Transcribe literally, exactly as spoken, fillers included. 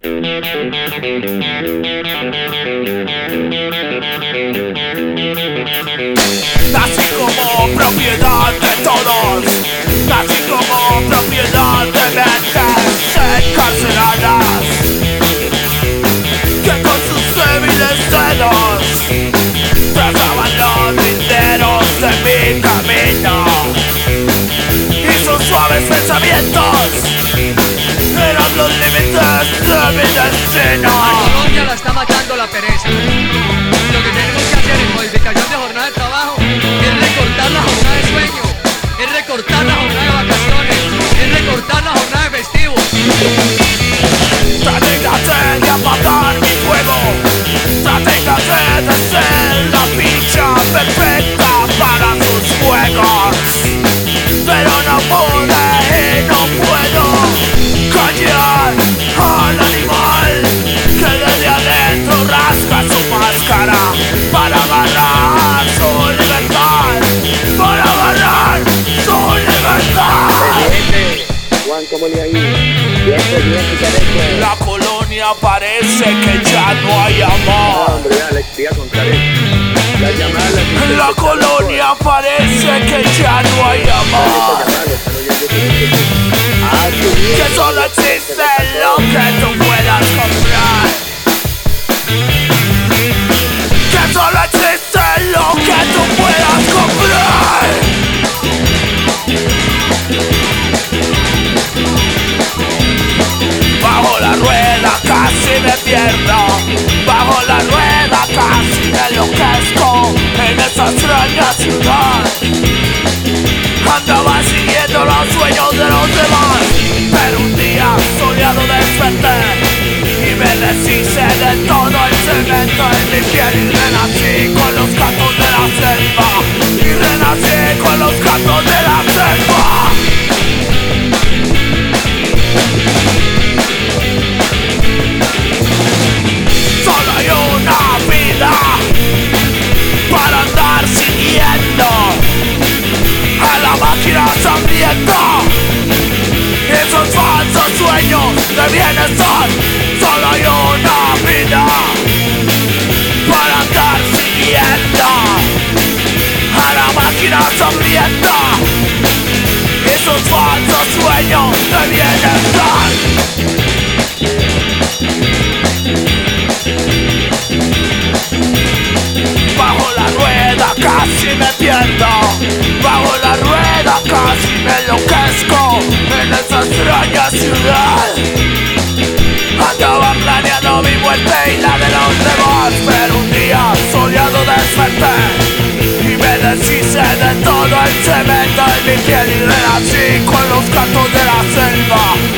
Nací como propiedad de todos, nací como propiedad de mentes encarceladas, que con sus débiles dedos trazaban los linderos de mi camino, y sus suaves pensamientos eran los límites de mi destino. A Colombia la está matando la pereza. Lo que tenemos que hacer en modificación de jornada de trabajo es recortar la jornada de sueño, es recortar la jornada de vacaciones, es recortar la jornada de festivos. Traténgase de apagar mi fuego, traténgase de ser la ficha perfecta para sus juegos, pero no pude y no puedo callar al animal que desde adentro rasga su máscara para agarrar su libertad, para agarrar su libertad. Juan, ¿cómo le ha ido? Bien, bien, bien. La colonia parece que ya no hay amor. No, hombre, ya le voy a contar esto. La llamada la La colonia parece que ya no hay amor. Ah, qué bien. Que solo existe lo que tú puedas comprar. Que solo existe lo que tú puedas comprar. Bajo la rueda casi me pierdo, bajo la rueda casi me enloquezco en esa extraña ciudad. Andaba siguiendo los sueños de los demás, pero un día soleado desperté y me deshice de todo el cemento en mi piel y renací con los gatos de la selva, y renací con los gatos de la selva. Solo hay una vida para andar siguiendo a la máquina hambrienta, esos falsos sueños de bienestar. Solo hay una vida para andar siguiendo a la máquina hambrienta, esos falsos sueños de bienestar. Bajo la rueda casi me pierdo, bajo la rueda casi me enloquezco en esa extraña ciudad. Andaba planeando mi muerte y la de los demás, pero un día soleado desperté y me deshice de todo el cemento en mi piel y renací con los gatos de la selva,